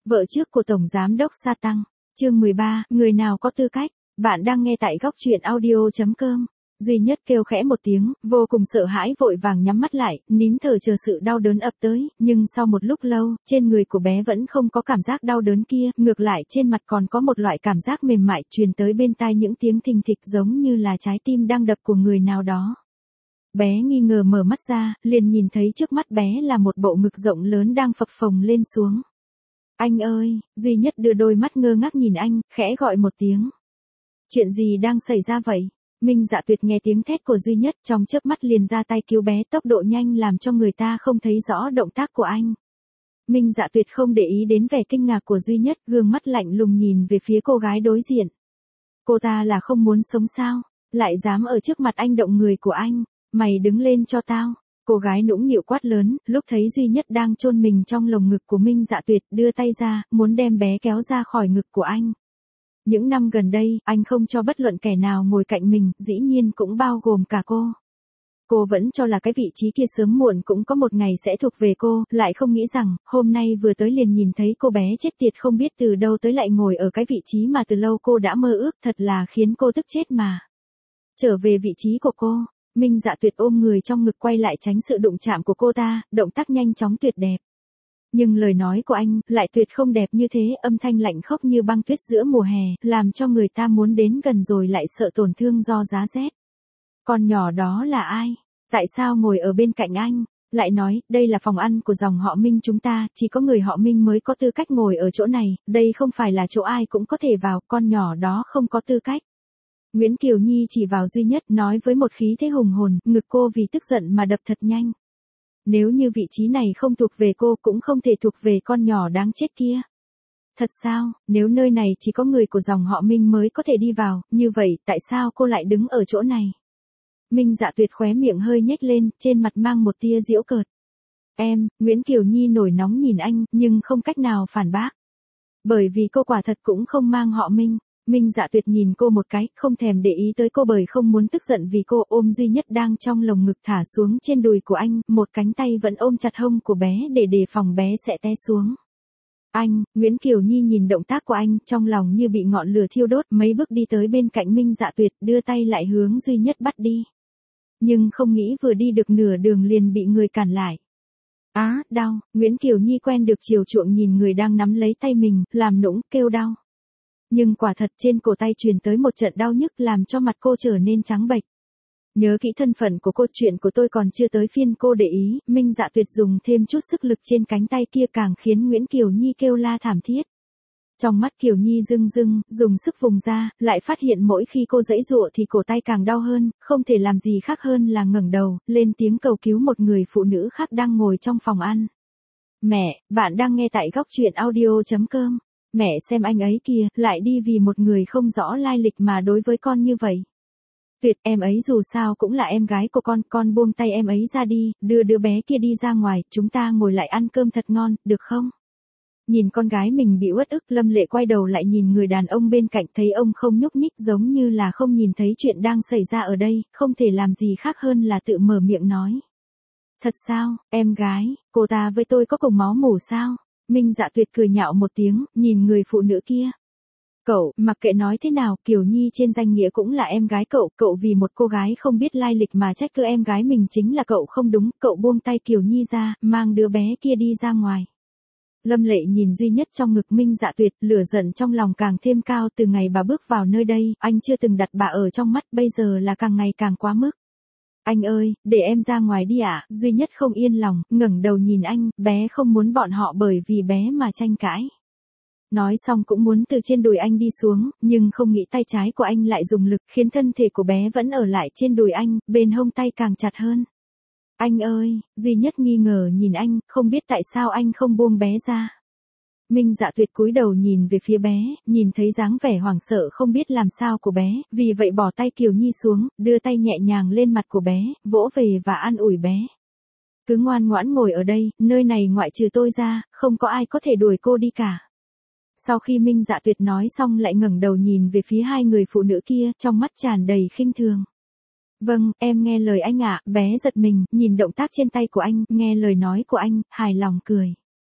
Vợ trước của Tổng Giám đốc Sa Tăng. Chương 13, người nào có tư cách? Bạn đang nghe tại góc truyện audio.com. Duy Nhất kêu khẽ một tiếng, vô cùng sợ hãi vội vàng nhắm mắt lại, nín thở chờ sự đau đớn ập tới, nhưng sau một lúc lâu, trên người của bé vẫn không có cảm giác đau đớn kia, ngược lại trên mặt còn có một loại cảm giác mềm mại truyền tới bên tai những tiếng thình thịch giống như là trái tim đang đập của người nào đó. Bé nghi ngờ mở mắt ra, liền nhìn thấy trước mắt bé là một bộ ngực rộng lớn đang phập phồng lên xuống. Anh ơi, Duy Nhất đưa đôi mắt ngơ ngác nhìn anh, khẽ gọi một tiếng. Chuyện gì đang xảy ra vậy? Minh Dạ Tuyệt nghe tiếng thét của Duy Nhất trong chớp mắt liền ra tay cứu bé, tốc độ nhanh làm cho người ta không thấy rõ động tác của anh. Minh Dạ Tuyệt không để ý đến vẻ kinh ngạc của Duy Nhất, gương mắt lạnh lùng nhìn về phía cô gái đối diện. Cô ta là không muốn sống sao? Lại dám ở trước mặt anh động người của anh? Mày đứng lên cho tao. Cô gái nũng nịu quát lớn, lúc thấy Duy Nhất đang chôn mình trong lồng ngực của Minh Dạ Tuyệt, đưa tay ra, muốn đem bé kéo ra khỏi ngực của anh. Những năm gần đây, anh không cho bất luận kẻ nào ngồi cạnh mình, dĩ nhiên cũng bao gồm cả cô. Cô vẫn cho là cái vị trí kia sớm muộn cũng có một ngày sẽ thuộc về cô, lại không nghĩ rằng, hôm nay vừa tới liền nhìn thấy cô bé chết tiệt không biết từ đâu tới lại ngồi ở cái vị trí mà từ lâu cô đã mơ ước, thật là khiến cô tức chết mà. Trở về vị trí của cô. Minh Dạ Tuyệt ôm người trong ngực quay lại tránh sự đụng chạm của cô ta, động tác nhanh chóng tuyệt đẹp. Nhưng lời nói của anh lại tuyệt không đẹp như thế, âm thanh lạnh khốc như băng tuyết giữa mùa hè, làm cho người ta muốn đến gần rồi lại sợ tổn thương do giá rét. Con nhỏ đó là ai? Tại sao ngồi ở bên cạnh anh? Lại nói, đây là phòng ăn của dòng họ Minh chúng ta, chỉ có người họ Minh mới có tư cách ngồi ở chỗ này, đây không phải là chỗ ai cũng có thể vào, con nhỏ đó không có tư cách. Nguyễn Kiều Nhi chỉ vào Duy Nhất nói với một khí thế hùng hồn, ngực cô vì tức giận mà đập thật nhanh. Nếu như vị trí này không thuộc về cô cũng không thể thuộc về con nhỏ đáng chết kia. Thật sao, nếu nơi này chỉ có người của dòng họ Minh mới có thể đi vào, như vậy tại sao cô lại đứng ở chỗ này? Minh Dạ Tuyệt khóe miệng hơi nhếch lên, trên mặt mang một tia giễu cợt. Nguyễn Kiều Nhi nổi nóng nhìn anh, nhưng không cách nào phản bác. Bởi vì cô quả thật cũng không mang họ Minh. Minh Dạ Tuyệt nhìn cô một cái, không thèm để ý tới cô bởi không muốn tức giận vì cô ôm Duy Nhất đang trong lồng ngực thả xuống trên đùi của anh, một cánh tay vẫn ôm chặt hông của bé để đề phòng bé sẽ té xuống. Nguyễn Kiều Nhi nhìn động tác của anh, trong lòng như bị ngọn lửa thiêu đốt, mấy bước đi tới bên cạnh Minh Dạ Tuyệt, đưa tay lại hướng Duy Nhất bắt đi. Nhưng không nghĩ vừa đi được nửa đường liền bị người cản lại. Đau, Nguyễn Kiều Nhi quen được chiều chuộng nhìn người đang nắm lấy tay mình, làm nũng, kêu đau. Nhưng quả thật trên cổ tay truyền tới một trận đau nhức làm cho mặt cô trở nên trắng bệch. Nhớ kỹ thân phận của cô, chuyện của tôi còn chưa tới phiên cô để ý, Minh Dạ Tuyệt dùng thêm chút sức lực trên cánh tay kia càng khiến Nguyễn Kiều Nhi kêu la thảm thiết. Trong mắt Kiều Nhi rưng rưng, dùng sức vùng ra, lại phát hiện mỗi khi cô giãy giụa thì cổ tay càng đau hơn, không thể làm gì khác hơn là ngẩng đầu, lên tiếng cầu cứu một người phụ nữ khác đang ngồi trong phòng ăn. Mẹ, bạn đang nghe tại góc truyện audio.com. Mẹ xem anh ấy kìa, lại đi vì một người không rõ lai lịch mà đối với con như vậy. Tuyệt, em ấy dù sao cũng là em gái của con buông tay em ấy ra đi, đưa đứa bé kia đi ra ngoài, chúng ta ngồi lại ăn cơm thật ngon, được không? Nhìn con gái mình bị uất ức, Lâm Lệ quay đầu lại nhìn người đàn ông bên cạnh, thấy ông không nhúc nhích giống như là không nhìn thấy chuyện đang xảy ra ở đây, không thể làm gì khác hơn là tự mở miệng nói. Thật sao, em gái, cô ta với tôi có cùng máu mủ sao? Minh Dạ Tuyệt cười nhạo một tiếng, nhìn người phụ nữ kia. Cậu, mặc kệ nói thế nào, Kiều Nhi trên danh nghĩa cũng là em gái cậu vì một cô gái không biết lai lịch mà trách cứ em gái mình chính là cậu không đúng, cậu buông tay Kiều Nhi ra, mang đứa bé kia đi ra ngoài. Lâm Lệ nhìn Duy Nhất trong ngực Minh Dạ Tuyệt, lửa giận trong lòng càng thêm cao, từ ngày bà bước vào nơi đây, anh chưa từng đặt bà ở trong mắt, bây giờ là càng ngày càng quá mức. Anh ơi, để em ra ngoài đi ạ. Duy Nhất không yên lòng, ngẩng đầu nhìn anh, bé không muốn bọn họ bởi vì bé mà tranh cãi. Nói xong cũng muốn từ trên đùi anh đi xuống, nhưng không nghĩ tay trái của anh lại dùng lực khiến thân thể của bé vẫn ở lại trên đùi anh, bên hông tay càng chặt hơn. Anh ơi, Duy Nhất nghi ngờ nhìn anh, không biết tại sao anh không buông bé ra. Minh Dạ Tuyệt cúi đầu nhìn về phía bé, nhìn thấy dáng vẻ hoảng sợ không biết làm sao của bé, vì vậy bỏ tay Kiều Nhi xuống, đưa tay nhẹ nhàng lên mặt của bé, vỗ về và an ủi bé. Cứ ngoan ngoãn ngồi ở đây, nơi này ngoại trừ tôi ra, không có ai có thể đuổi cô đi cả. Sau khi Minh Dạ Tuyệt nói xong lại ngẩng đầu nhìn về phía hai người phụ nữ kia, trong mắt tràn đầy khinh thường. Vâng, em nghe lời anh ạ. Bé giật mình, nhìn động tác trên tay của anh, nghe lời nói của anh, hài lòng cười.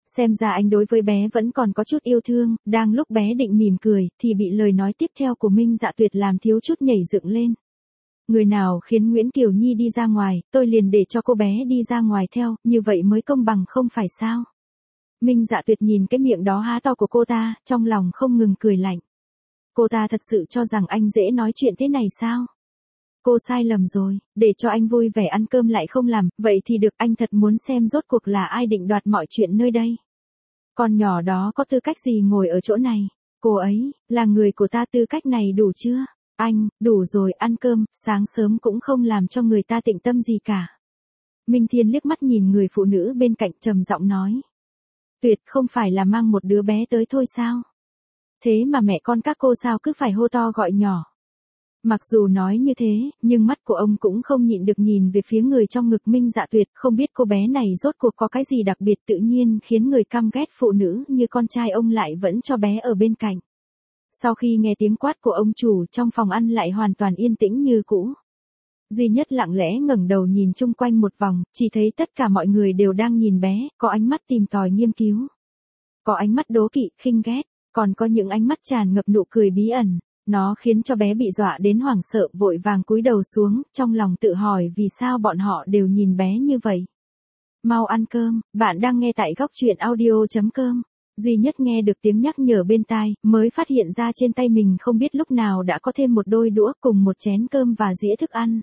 Xem ra anh đối với bé vẫn còn có chút yêu thương, đang lúc bé định mỉm cười, thì bị lời nói tiếp theo của Minh Dạ Tuyệt làm thiếu chút nhảy dựng lên. Người nào khiến Nguyễn Kiều Nhi đi ra ngoài, tôi liền để cho cô bé đi ra ngoài theo, như vậy mới công bằng không phải sao? Minh Dạ Tuyệt nhìn cái miệng đó há to của cô ta, trong lòng không ngừng cười lạnh. Cô ta thật sự cho rằng anh dễ nói chuyện thế này sao? Cô sai lầm rồi, để cho anh vui vẻ ăn cơm lại không làm, vậy thì được, anh thật muốn xem rốt cuộc là ai định đoạt mọi chuyện nơi đây. Con nhỏ đó có tư cách gì ngồi ở chỗ này? Cô ấy, là người của ta, tư cách này đủ chưa? Anh, đủ rồi, ăn cơm, sáng sớm cũng không làm cho người ta tịnh tâm gì cả. Minh Thiên liếc mắt nhìn người phụ nữ bên cạnh trầm giọng nói. Tuyệt, không phải là mang một đứa bé tới thôi sao? Thế mà mẹ con các cô sao cứ phải hô to gọi nhỏ? Mặc dù nói như thế, nhưng mắt của ông cũng không nhịn được nhìn về phía người trong ngực Minh Dạ Tuyệt, không biết cô bé này rốt cuộc có cái gì đặc biệt tự nhiên khiến người căm ghét phụ nữ như con trai ông lại vẫn cho bé ở bên cạnh. Sau khi nghe tiếng quát của ông chủ, trong phòng ăn lại hoàn toàn yên tĩnh như cũ. Duy Nhất lặng lẽ ngẩng đầu nhìn chung quanh một vòng, chỉ thấy tất cả mọi người đều đang nhìn bé, có ánh mắt tìm tòi nghiên cứu. Có ánh mắt đố kỵ, khinh ghét, còn có những ánh mắt tràn ngập nụ cười bí ẩn. Nó khiến cho bé bị dọa đến hoảng sợ, vội vàng cúi đầu xuống, trong lòng tự hỏi vì sao bọn họ đều nhìn bé như vậy. Mau ăn cơm, bạn đang nghe tại góc truyện audio.com. Duy Nhất nghe được tiếng nhắc nhở bên tai, mới phát hiện ra trên tay mình không biết lúc nào đã có thêm một đôi đũa cùng một chén cơm và dĩa thức ăn.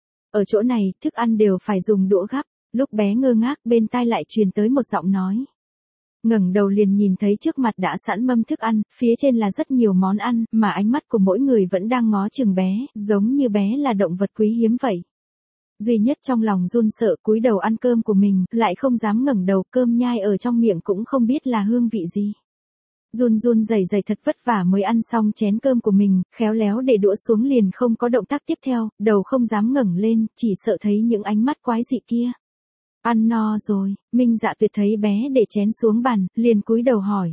Ở chỗ này, thức ăn đều phải dùng đũa gắp, lúc bé ngơ ngác bên tai lại truyền tới một giọng nói. Ngẩng đầu liền nhìn thấy trước mặt đã sẵn mâm thức ăn, phía trên là rất nhiều món ăn, mà ánh mắt của mỗi người vẫn đang ngó chừng bé, giống như bé là động vật quý hiếm vậy. Duy Nhất trong lòng run sợ cúi đầu ăn cơm của mình, lại không dám ngẩng đầu, cơm nhai ở trong miệng cũng không biết là hương vị gì. Run run rẩy rẩy thật vất vả mới ăn xong chén cơm của mình, khéo léo để đũa xuống liền không có động tác tiếp theo, đầu không dám ngẩng lên, chỉ sợ thấy những ánh mắt quái dị kia. Ăn no rồi, Minh Dạ Tuyệt thấy bé để chén xuống bàn, liền cúi đầu hỏi.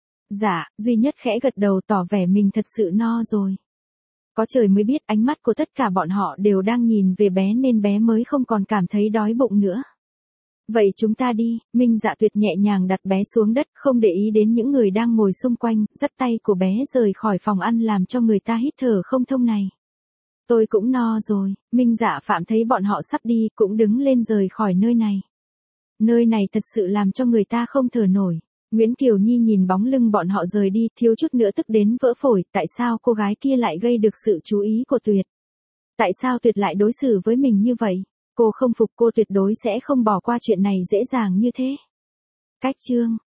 Dạ, Duy Nhất khẽ gật đầu tỏ vẻ mình thật sự no rồi. Có trời mới biết ánh mắt của tất cả bọn họ đều đang nhìn về bé nên bé mới không còn cảm thấy đói bụng nữa. Vậy chúng ta đi, Minh Dạ Tuyệt nhẹ nhàng đặt bé xuống đất, không để ý đến những người đang ngồi xung quanh, dắt tay của bé rời khỏi phòng ăn làm cho người ta hít thở không thông này. Tôi cũng no rồi, Minh Dạ Phạm thấy bọn họ sắp đi, cũng đứng lên rời khỏi nơi này. Nơi này thật sự làm cho người ta không thở nổi. Nguyễn Kiều Nhi nhìn bóng lưng bọn họ rời đi, thiếu chút nữa tức đến vỡ phổi, tại sao cô gái kia lại gây được sự chú ý của Tuyệt? Tại sao Tuyệt lại đối xử với mình như vậy? Cô không phục, cô tuyệt đối sẽ không bỏ qua chuyện này dễ dàng như thế. Cách chương